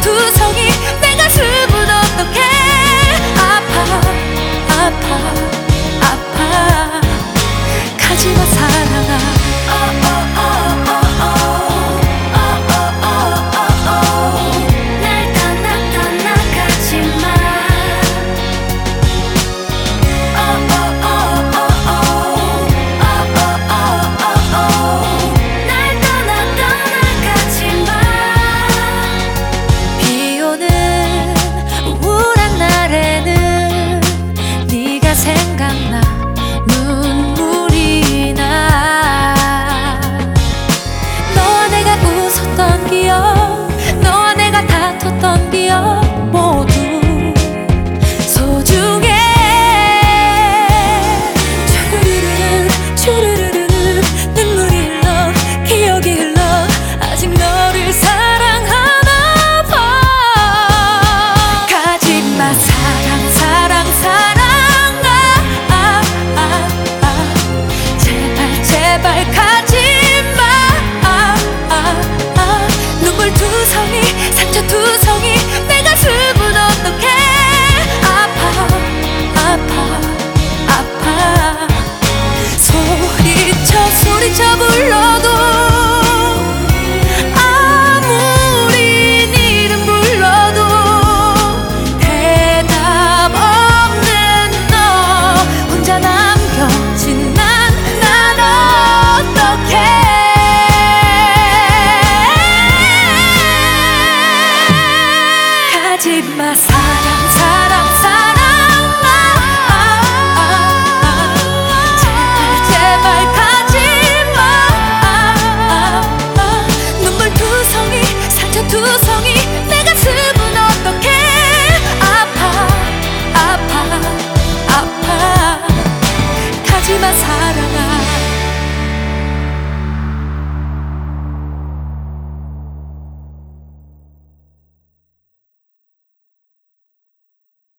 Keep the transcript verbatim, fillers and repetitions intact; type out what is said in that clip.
두성이 내 가슴은 어떡해. 아파 아파 아파 가지마 사랑아. 생각나 눈물이 나. 너와 내가 웃었던 기억, 너와 내가 다퉜던 기억 모두 소중해. 주르르르 주르르르 눈물이 흘러 기억이 흘러 아직 너를 사랑하나 봐. 가지마 사랑 사랑 사랑 제발 가지마. 아, 아, 아. 눈물 두성이 상처 두성이 내 가슴은 어떡해. 아파 아파 아파 소리쳐 소리쳐 불러도 아무리 네 이름 불러도 대답 없는 너 혼자 남겨진 나. 가지마 사랑